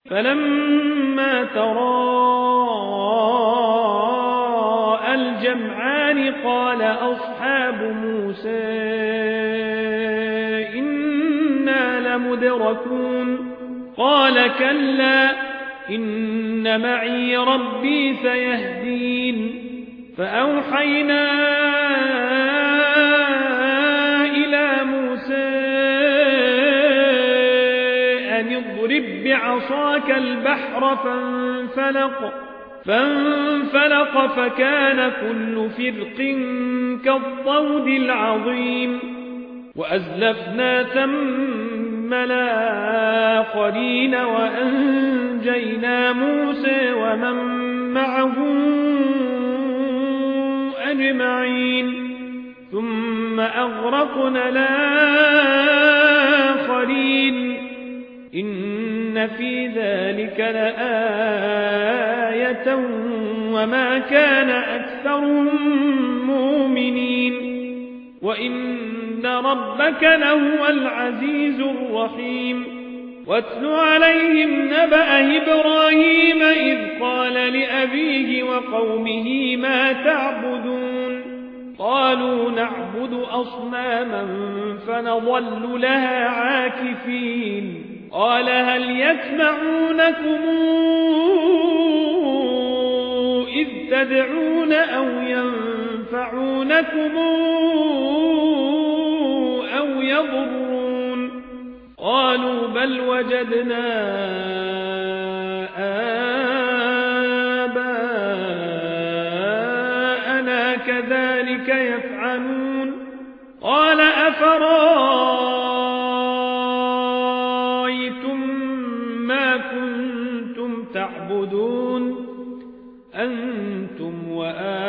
فلما تراءى الجمعان قال أصحاب موسى إنا لمدركون قال كلا إن معي ربي سيهدين فأوحينا إلى موسى أن اضرب بعصاك البحر فانفلق فكان كل فرق كالطود العظيم وأزلفنا ثم الآخرين وأنجينا موسى ومن معه أجمعين ثم أغرقنا الآخرين إن في ذلك لآية وما كان أكثرهم مؤمنين وإن ربك لهو العزيز الرحيم واتل عليهم نبأ إبراهيم إذ قال لأبيه وقومه ما تعبدون قالوا نعبد أصناما فنظل لها عاكفين قال هل يسمعونكم إذ تدعون أو ينفعونكم أو يضرون قالوا بل وجدنا آباءنا كذلك يفعلون قال أفرأيتم ما كنتم تعبدون أنتم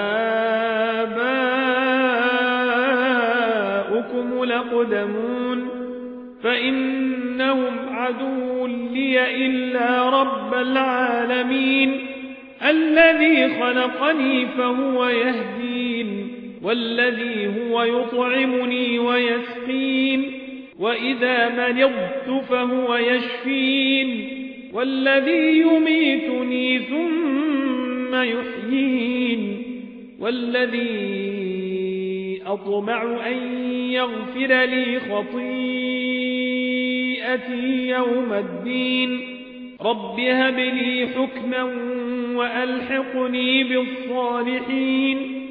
وآباؤكم الأقدمون فإنهم عدو لي إلا رب العالمين الذي خلقني فهو يهدين والذي هو يطعمني ويسقين وإذا مرضت فهو يشفين والذي يميتني ثم يحيين والذي أطمع أن يغفر لي خطيئتي يوم الدين رب هب لي حكما وألحقني بالصالحين